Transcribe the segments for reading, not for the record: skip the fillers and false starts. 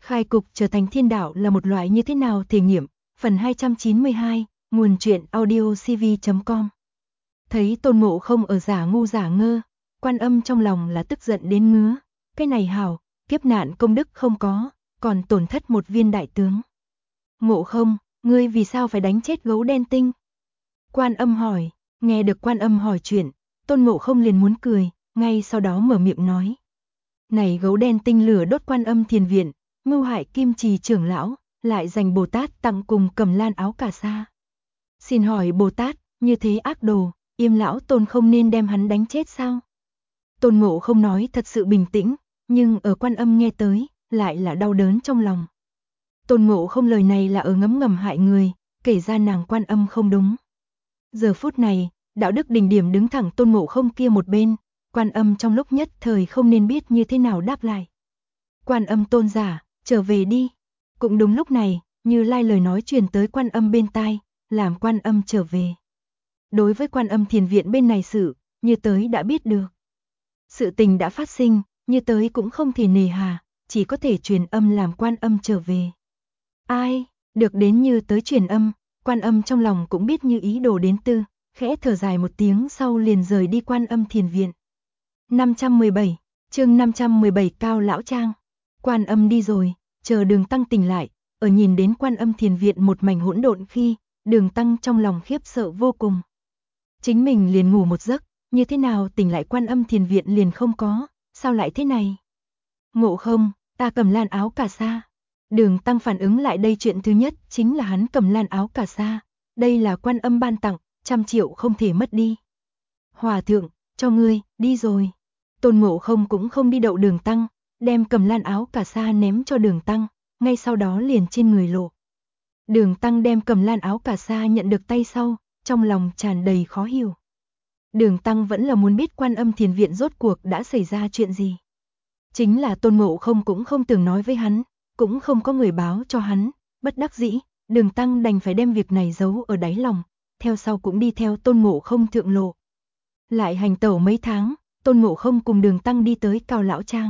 Khai cục trở thành thiên đạo là một loại như thế nào thể nghiệm, phần 292, nguồn truyện audiocv.com. Thấy Tôn Ngộ Không ở giả ngu giả ngơ, Quan Âm trong lòng là tức giận đến ngứa, cái này hảo, kiếp nạn công đức không có, còn tổn thất một viên đại tướng. Ngộ Không, ngươi vì sao phải đánh chết gấu đen tinh? Quan Âm hỏi, nghe được Quan Âm hỏi chuyện, Tôn Ngộ Không liền muốn cười, ngay sau đó mở miệng nói. Này gấu đen tinh lửa đốt Quan Âm thiền viện, mưu hại Kim Trì trưởng lão, lại giành Bồ Tát tặng cùng Cầm Lan áo cà sa. Xin hỏi Bồ Tát, như thế ác đồ, Yêm lão Tôn không nên đem hắn đánh chết sao? Tôn Ngộ Không nói thật sự bình tĩnh, nhưng ở Quan Âm nghe tới, lại là đau đớn trong lòng. Tôn Ngộ Không lời này là ở ngấm ngầm hại người, kể ra nàng Quan Âm không đúng. Giờ phút này, đạo đức đỉnh điểm đứng thẳng Tôn Ngộ Không kia một bên, Quan Âm trong lúc nhất thời không nên biết như thế nào đáp lại. Quan Âm tôn giả, trở về đi. Cũng đúng lúc này, Như Lai lời nói truyền tới Quan Âm bên tai, làm Quan Âm trở về. Đối với Quan Âm thiền viện bên này sự, Như tới đã biết được. Sự tình đã phát sinh, Như tới cũng không thể nề hà, chỉ có thể truyền âm làm Quan Âm trở về. Ai, được đến Như tới truyền âm, Quan Âm trong lòng cũng biết Như ý đồ đến tư, khẽ thở dài một tiếng sau liền rời đi Quan Âm thiền viện. 517, chương 517 Cao Lão Trang. Quan Âm đi rồi, chờ Đường Tăng tỉnh lại, ở nhìn đến Quan Âm thiền viện một mảnh hỗn độn khi, Đường Tăng trong lòng khiếp sợ vô cùng. Chính mình liền ngủ một giấc, như thế nào tỉnh lại Quan Âm thiền viện liền không có, sao lại thế này? Ngộ Không, ta cầm lan áo cà sa. Đường Tăng phản ứng lại đây chuyện thứ nhất chính là hắn cầm lan áo cà sa, đây là Quan Âm ban tặng, 100 triệu không thể mất đi. Hòa thượng, cho ngươi, đi rồi. Tôn Ngộ Không cũng không đi đậu Đường Tăng, đem cầm lan áo cà sa ném cho Đường Tăng, ngay sau đó liền trên người lộ. Đường Tăng đem cầm lan áo cà sa nhận được tay sau, trong lòng tràn đầy khó hiểu. Đường Tăng vẫn là muốn biết Quan Âm thiền viện rốt cuộc đã xảy ra chuyện gì. Chính là Tôn Ngộ Không cũng không từng nói với hắn, cũng không có người báo cho hắn, bất đắc dĩ, Đường Tăng đành phải đem việc này giấu ở đáy lòng, theo sau cũng đi theo Tôn Ngộ Không thượng lộ. Lại hành tẩu mấy tháng, Tôn Ngộ Không cùng Đường Tăng đi tới Cao Lão Trang.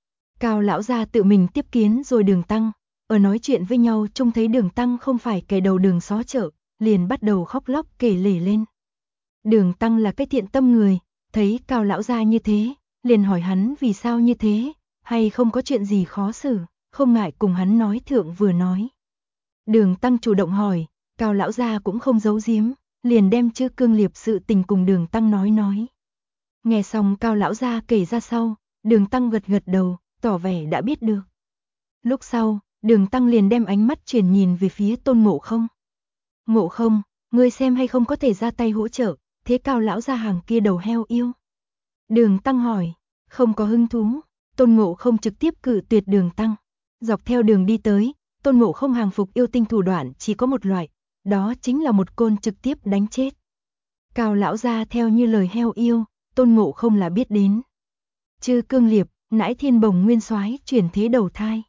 Cao Lão gia tự mình tiếp kiến rồi Đường Tăng, ở nói chuyện với nhau trông thấy Đường Tăng không phải kẻ đầu đường xó chợ, liền bắt đầu khóc lóc kể lể lên. Đường Tăng là cái thiện tâm người, thấy Cao Lão gia như thế, liền hỏi hắn vì sao như thế, hay không có chuyện gì khó xử, không ngại cùng hắn nói thượng vừa nói. Đường Tăng chủ động hỏi, Cao Lão gia cũng không giấu giếm, liền đem Chư Cương Liệp sự tình cùng Đường Tăng nói. Nghe xong Cao Lão gia kể ra sau, Đường Tăng gật gật đầu, tỏ vẻ đã biết được. Lúc sau, Đường Tăng liền đem ánh mắt chuyển nhìn về phía Tôn Ngộ Không. Ngộ Không, ngươi xem hay không có thể ra tay hỗ trợ, thế Cao Lão gia hàng kia đầu heo yêu. Đường Tăng hỏi, không có hứng thú, Tôn Ngộ Không trực tiếp cự tuyệt Đường Tăng. Dọc theo đường đi tới, Tôn Ngộ Không hàng phục yêu tinh thủ đoạn chỉ có một loại, đó chính là một côn trực tiếp đánh chết. Cao Lão gia theo như lời heo yêu, Tôn Ngộ Không là biết đến. Chư Cương Liệp, nãi Thiên Bồng Nguyên Soái chuyển thế đầu thai.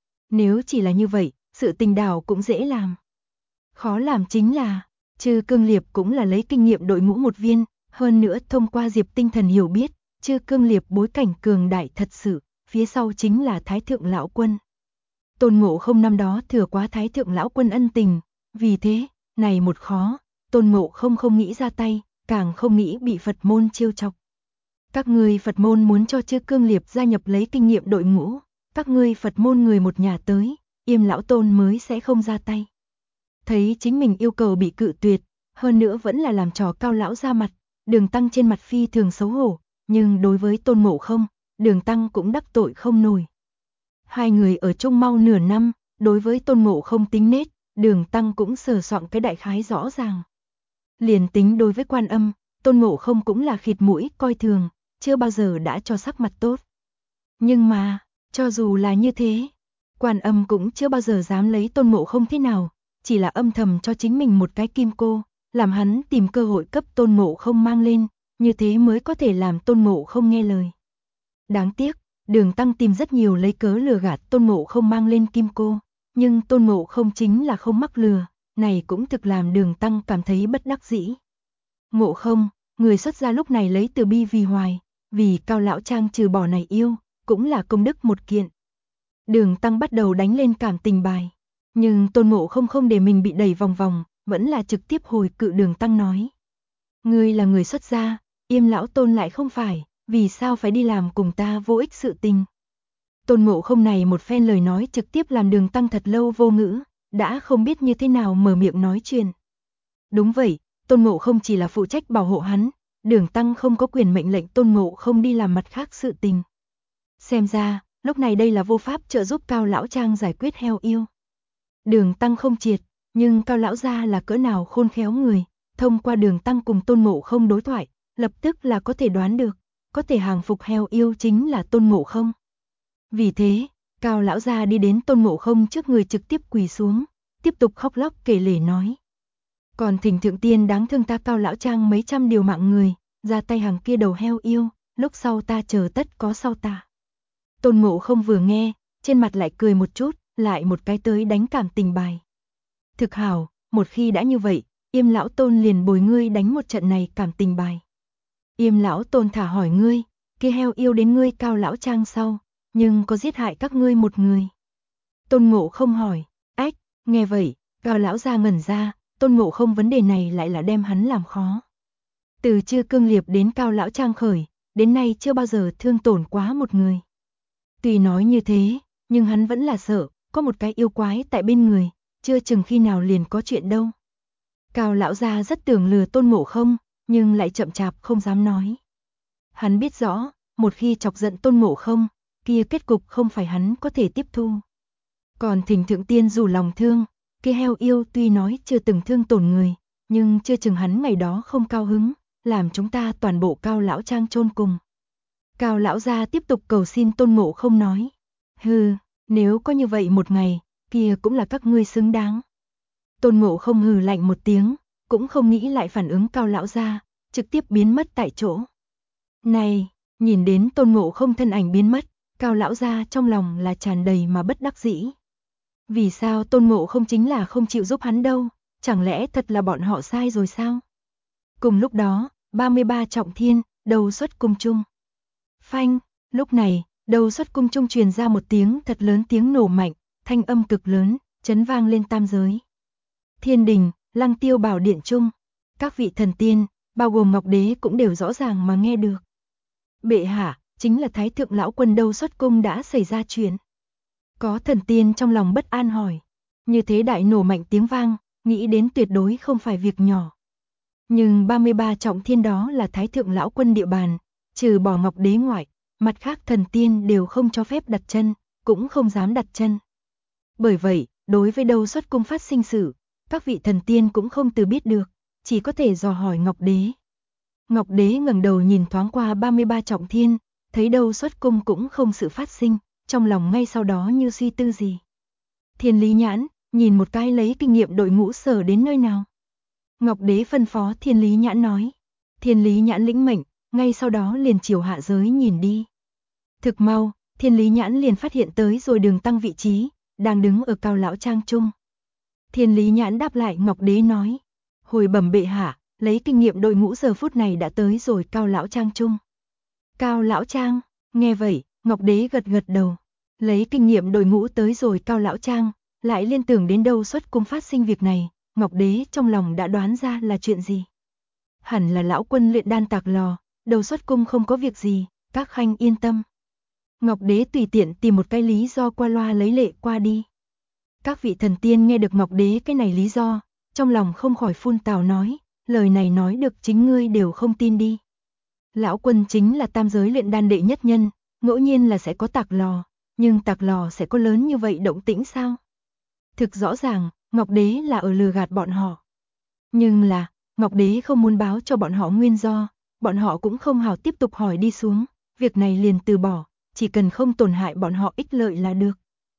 Nếu chỉ là như vậy, sự tình đảo cũng dễ làm. Khó làm chính là, Chư Cương Liệp cũng là lấy kinh nghiệm đội ngũ một viên, hơn nữa thông qua Diệp tinh thần hiểu biết, Chư Cương Liệp bối cảnh cường đại thật sự, phía sau chính là Thái Thượng Lão Quân. Tôn Ngộ Không năm đó thừa quá Thái Thượng Lão Quân ân tình, vì thế, này một khó, Tôn Ngộ Không không nghĩ ra tay, càng không nghĩ bị Phật môn trêu chọc. Các ngươi Phật môn muốn cho Chư Cương Liệp gia nhập lấy kinh nghiệm đội ngũ, các ngươi Phật môn người một nhà tới, Yêm lão Tôn mới sẽ không ra tay. Thấy chính mình yêu cầu bị cự tuyệt, hơn nữa vẫn là làm trò Cao Lão ra mặt, Đường Tăng trên mặt phi thường xấu hổ, nhưng đối với Tôn Ngộ Không, Đường Tăng cũng đắc tội không nổi. Hai người ở chung mau nửa năm, đối với Tôn Ngộ Không tính nết, Đường Tăng cũng sờ soạn cái đại khái rõ ràng. Liền tính đối với Quan Âm, Tôn Ngộ Không cũng là khịt mũi coi thường, chưa bao giờ đã cho sắc mặt tốt. Nhưng mà, cho dù là như thế, Quan Âm cũng chưa bao giờ dám lấy Tôn Ngộ Không thế nào, chỉ là âm thầm cho chính mình một cái kim cô, làm hắn tìm cơ hội cấp Tôn Ngộ Không mang lên, như thế mới có thể làm Tôn Ngộ Không nghe lời. Đáng tiếc, Đường Tăng tìm rất nhiều lấy cớ lừa gạt Tôn Ngộ Không mang lên kim cô, nhưng Tôn Ngộ Không chính là không mắc lừa, này cũng thực làm Đường Tăng cảm thấy bất đắc dĩ. Ngộ Không, người xuất gia lúc này lấy từ bi vì hoài, vì Cao Lão Trang trừ bỏ này yêu, cũng là công đức một kiện. Đường Tăng bắt đầu đánh lên cảm tình bài. Nhưng Tôn Ngộ không để mình bị đẩy vòng vòng, vẫn là trực tiếp hồi cự Đường Tăng nói. Ngươi là người xuất gia, Yêm lão Tôn lại không phải, vì sao phải đi làm cùng ta vô ích sự tình. Tôn Ngộ không này một phen lời nói trực tiếp làm Đường Tăng thật lâu vô ngữ, đã không biết như thế nào mở miệng nói chuyện. Đúng vậy, Tôn Ngộ không chỉ là phụ trách bảo hộ hắn, Đường Tăng không có quyền mệnh lệnh Tôn Ngộ không đi làm mặt khác sự tình. Xem ra, lúc này đây là vô pháp trợ giúp Cao lão trang giải quyết heo yêu. Đường Tăng không triệt, nhưng Cao lão gia là cỡ nào khôn khéo người, thông qua Đường Tăng cùng Tôn Ngộ không đối thoại, lập tức là có thể đoán được, có thể hàng phục heo yêu chính là Tôn Ngộ không. Vì thế, Cao lão gia đi đến Tôn Ngộ không trước người trực tiếp quỳ xuống, tiếp tục khóc lóc kể lể nói. Còn thỉnh thượng tiên đáng thương ta Cao lão trang mấy trăm điều mạng người, ra tay hàng kia đầu heo yêu, lúc sau ta chờ tất có sau ta. Tôn Ngộ không vừa nghe, trên mặt lại cười một chút, lại một cái tới đánh cảm tình bài. Thực hảo, một khi đã như vậy, Yêm lão Tôn liền bồi ngươi đánh một trận này cảm tình bài. Yêm lão Tôn thả hỏi ngươi, kia heo yêu đến ngươi Cao lão trang sau, nhưng có giết hại các ngươi một người. Tôn Ngộ không hỏi, ách, nghe vậy, Cao lão ra ngẩn ra, Tôn Ngộ không vấn đề này lại là đem hắn làm khó. Từ Chư Cương Liệp đến Cao lão trang khởi, đến nay chưa bao giờ thương tổn quá một người. Tuy nói như thế, nhưng hắn vẫn là sợ, có một cái yêu quái tại bên người, chưa chừng khi nào liền có chuyện đâu. Cao lão gia rất tưởng lừa Tôn Ngộ không, nhưng lại chậm chạp không dám nói. Hắn biết rõ, một khi chọc giận Tôn Ngộ không, kia kết cục không phải hắn có thể tiếp thu. Còn thỉnh thượng tiên dù lòng thương, kia heo yêu tuy nói chưa từng thương tổn người, nhưng chưa chừng hắn ngày đó không cao hứng, làm chúng ta toàn bộ Cao lão trang chôn cùng. Cao lão gia tiếp tục cầu xin Tôn Ngộ không nói. Hừ, nếu có như vậy một ngày, kia cũng là các ngươi xứng đáng. Tôn Ngộ không hừ lạnh một tiếng, cũng không nghĩ lại phản ứng Cao lão gia, trực tiếp biến mất tại chỗ. Này, nhìn đến Tôn Ngộ không thân ảnh biến mất, Cao lão gia trong lòng là tràn đầy mà bất đắc dĩ. Vì sao Tôn Ngộ không chính là không chịu giúp hắn đâu, chẳng lẽ thật là bọn họ sai rồi sao? Cùng lúc đó, 33 trọng thiên, đầu xuất cung chung. Phanh, lúc này, đầu xuất cung trung truyền ra một tiếng thật lớn tiếng nổ mạnh, thanh âm cực lớn, chấn vang lên tam giới. Thiên đình, Lăng Tiêu Bảo Điện trung, các vị thần tiên, bao gồm Ngọc Đế cũng đều rõ ràng mà nghe được. Bệ hạ, chính là Thái Thượng Lão Quân đầu xuất cung đã xảy ra chuyện. Có thần tiên trong lòng bất an hỏi. Như thế đại nổ mạnh tiếng vang, nghĩ đến tuyệt đối không phải việc nhỏ. Nhưng 33 trọng thiên đó là Thái Thượng Lão Quân địa bàn, trừ bỏ Ngọc Đế ngoại, mặt khác thần tiên đều không cho phép đặt chân, cũng không dám đặt chân. Bởi vậy, đối với đầu xuất cung phát sinh sự, các vị thần tiên cũng không từ biết được, chỉ có thể dò hỏi Ngọc Đế. Ngọc Đế ngẩng đầu nhìn thoáng qua 33 trọng thiên, thấy đầu xuất cung cũng không sự phát sinh, trong lòng ngay sau đó như suy tư gì. Thiên Lý Nhãn, nhìn một cái lấy kinh nghiệm đội ngũ sở đến nơi nào. Ngọc Đế phân phó Thiên Lý Nhãn nói. Thiên Lý Nhãn lĩnh mệnh, ngay sau đó liền chiều hạ giới nhìn đi. Thực mau, Thiên Lý Nhãn liền phát hiện tới rồi Đường Tăng vị trí, đang đứng ở Cao lão trang trung. Thiên Lý Nhãn đáp lại Ngọc Đế nói, hồi bẩm bệ hạ, lấy kinh nghiệm đội ngũ giờ phút này đã tới rồi Cao lão trang trung. Cao lão trang, nghe vậy, Ngọc Đế gật gật đầu, lấy kinh nghiệm đội ngũ tới rồi Cao lão trang, lại liên tưởng đến đâu xuất cung phát sinh việc này, Ngọc Đế trong lòng đã đoán ra là chuyện gì. Hẳn là lão quân luyện đan tạc lò, đầu xuất cung không có việc gì, các khanh yên tâm. Ngọc Đế tùy tiện tìm một cái lý do qua loa lấy lệ qua đi. Các vị thần tiên nghe được Ngọc Đế cái này lý do, trong lòng không khỏi phun tào nói, lời này nói được chính ngươi đều không tin đi. Lão quân chính là tam giới luyện đan đệ nhất nhân, ngẫu nhiên là sẽ có tạc lò, nhưng tạc lò sẽ có lớn như vậy động tĩnh sao? Thực rõ ràng, Ngọc Đế là ở lừa gạt bọn họ. Nhưng là, Ngọc Đế không muốn báo cho bọn họ nguyên do, bọn họ cũng không hào tiếp tục hỏi đi xuống, việc này liền từ bỏ, chỉ cần không tổn hại bọn họ ích lợi là được.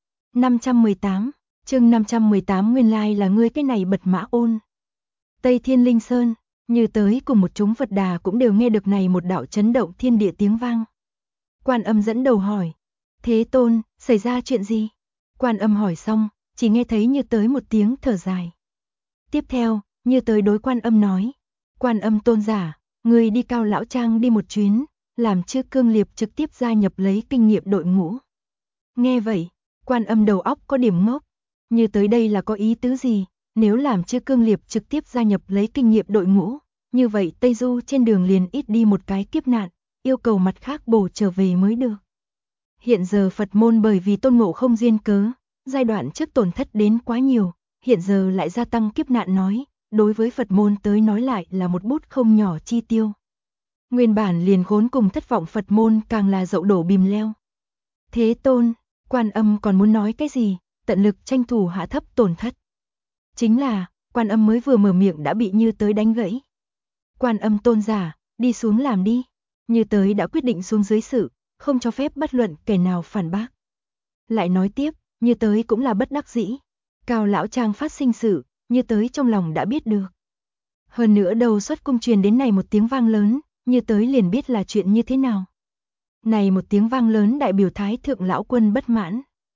518, chương 518 nguyên lai là ngươi cái này bật mã ôn. Tây Thiên Linh Sơn, như tới cùng một chúng Phật Đà cũng đều nghe được này một đạo chấn động thiên địa tiếng vang. Quan Âm dẫn đầu hỏi, Thế Tôn, xảy ra chuyện gì? Quan Âm hỏi xong, chỉ nghe thấy như tới một tiếng thở dài. Tiếp theo, như tới đối Quan Âm nói, Quan Âm tôn giả, người đi Cao lão trang đi một chuyến, làm Chư Cương Liệp trực tiếp gia nhập lấy kinh nghiệm đội ngũ. Nghe vậy, Quan Âm đầu óc có điểm ngốc, như tới đây là có ý tứ gì, nếu làm Chư Cương Liệp trực tiếp gia nhập lấy kinh nghiệm đội ngũ, như vậy Tây Du trên đường liền ít đi một cái kiếp nạn, yêu cầu mặt khác bổ trở về mới được. Hiện giờ Phật môn bởi vì Tôn Ngộ Không duyên cớ, giai đoạn trước tổn thất đến quá nhiều, hiện giờ lại gia tăng kiếp nạn nói, đối với Phật môn tới nói lại là một bút không nhỏ chi tiêu. Nguyên bản liền khốn cùng thất vọng Phật môn càng là dậu đổ bìm leo. Thế Tôn, Quan Âm còn muốn nói cái gì, tận lực tranh thủ hạ thấp tổn thất. Chính là, Quan Âm mới vừa mở miệng đã bị Như Tới đánh gãy. Quan Âm tôn giả, đi xuống làm đi. Như Tới đã quyết định xuống dưới sự, không cho phép bất luận kẻ nào phản bác. Lại nói tiếp, Như Tới cũng là bất đắc dĩ. Cao lão trang phát sinh sự, Như Tới trong lòng đã biết được. Hơn nữa đầu xuất cung truyền đến này một tiếng vang lớn, Như Tới liền biết là chuyện như thế nào. Này một tiếng vang lớn đại biểu Thái thượng lão quân bất mãn.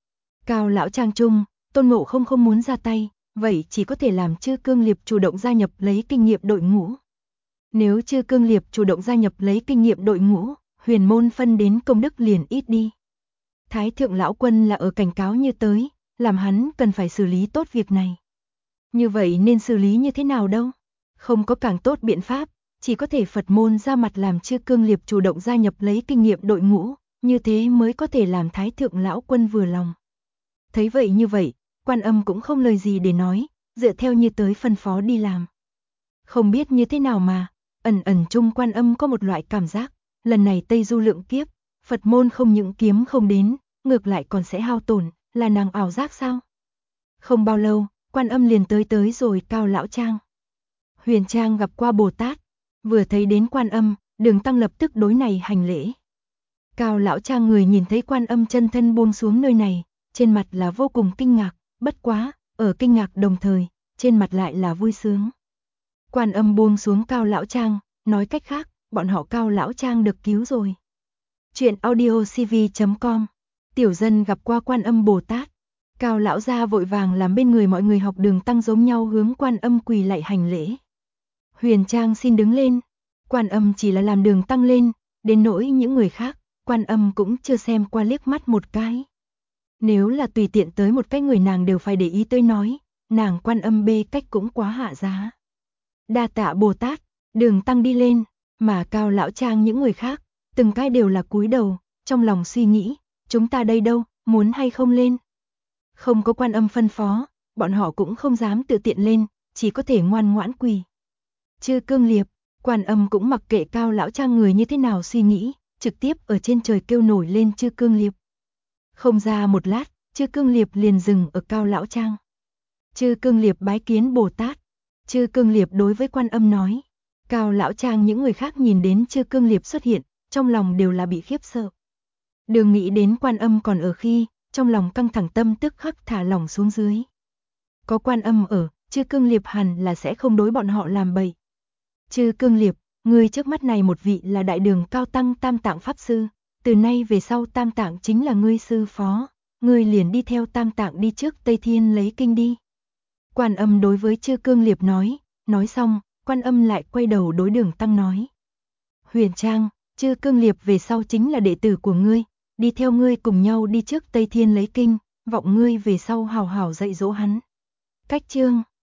Cao lão trang trung, Tôn Ngộ Không không muốn ra tay, vậy chỉ có thể làm Chư Cương Liệp chủ động gia nhập lấy kinh nghiệm đội ngũ. Nếu Chư Cương Liệp chủ động gia nhập lấy kinh nghiệm đội ngũ, huyền môn phân đến công đức liền ít đi. Thái thượng lão quân là ở cảnh cáo Như Tới, làm hắn cần phải xử lý tốt việc này. Như vậy nên xử lý như thế nào đâu? Không có càng tốt biện pháp, chỉ có thể Phật môn ra mặt làm Chư Cương Liệp chủ động gia nhập lấy kinh nghiệm đội ngũ, như thế mới có thể làm Thái thượng lão quân vừa lòng. Thấy vậy như vậy, Quan Âm cũng không lời gì để nói, dựa theo Như Tới phân phó đi làm. Không biết như thế nào mà, ẩn ẩn chung Quan Âm có một loại cảm giác, lần này Tây Du lượng kiếp, Phật môn không những kiếm không đến, ngược lại còn sẽ hao tổn, là nàng ảo giác sao? Không bao lâu, Quan Âm liền tới rồi Cao lão trang. Huyền Trang gặp qua Bồ Tát, vừa thấy đến Quan Âm, Đường Tăng lập tức đối này hành lễ. Cao lão trang người nhìn thấy Quan Âm chân thân buông xuống nơi này, trên mặt là vô cùng kinh ngạc, bất quá, ở kinh ngạc đồng thời, trên mặt lại là vui sướng. Quan Âm buông xuống Cao lão trang, nói cách khác, bọn họ Cao lão trang được cứu rồi. Chuyện audiocv.com, tiểu dân gặp qua Quan Âm Bồ Tát. Cao lão gia vội vàng làm bên người mọi người học Đường Tăng giống nhau hướng Quan Âm quỳ lạy hành lễ. Huyền Trang xin đứng lên. Quan Âm chỉ là làm Đường Tăng lên, đến nỗi những người khác, Quan Âm cũng chưa xem qua liếc mắt một cái. Nếu là tùy tiện tới một cái người nàng đều phải để ý tới nói, nàng Quan Âm bê cách cũng quá hạ giá. Đa tạ Bồ Tát, Đường Tăng đi lên, mà Cao lão trang những người khác, từng cái đều là cúi đầu, trong lòng suy nghĩ, chúng ta đây đâu, muốn hay không lên. Không có Quan Âm phân phó, bọn họ cũng không dám tự tiện lên, chỉ có thể ngoan ngoãn quỳ. Chư Cương Liệp, Quan Âm cũng mặc kệ Cao lão trang người như thế nào suy nghĩ, trực tiếp ở trên trời kêu nổi lên Chư Cương Liệp. Không ra một lát, Chư Cương Liệp liền dừng ở Cao lão trang. Chư Cương Liệp bái kiến Bồ Tát. Chư Cương Liệp đối với Quan Âm nói. Cao lão trang những người khác nhìn đến Chư Cương Liệp xuất hiện, trong lòng đều là bị khiếp sợ. Đừng nghĩ đến Quan Âm còn ở khi, trong lòng căng thẳng tâm tức khắc thả lỏng xuống dưới. Có Quan Âm ở, Chư Cương Liệp hẳn là sẽ không đối bọn họ làm bậy. Chư Cương Liệp, người trước mắt này một vị là Đại Đường Cao Tăng Tam Tạng Pháp Sư, từ nay về sau Tam Tạng chính là ngươi sư phó, ngươi liền đi theo Tam Tạng đi trước Tây Thiên lấy kinh đi. Quan Âm đối với Chư Cương Liệp nói xong, Quan Âm lại quay đầu đối Đường Tăng nói. Huyền Trang, Chư Cương Liệp về sau chính là đệ tử của ngươi, đi theo ngươi cùng nhau đi trước Tây Thiên lấy kinh, vọng ngươi về sau hào hào dạy dỗ hắn. Cách chương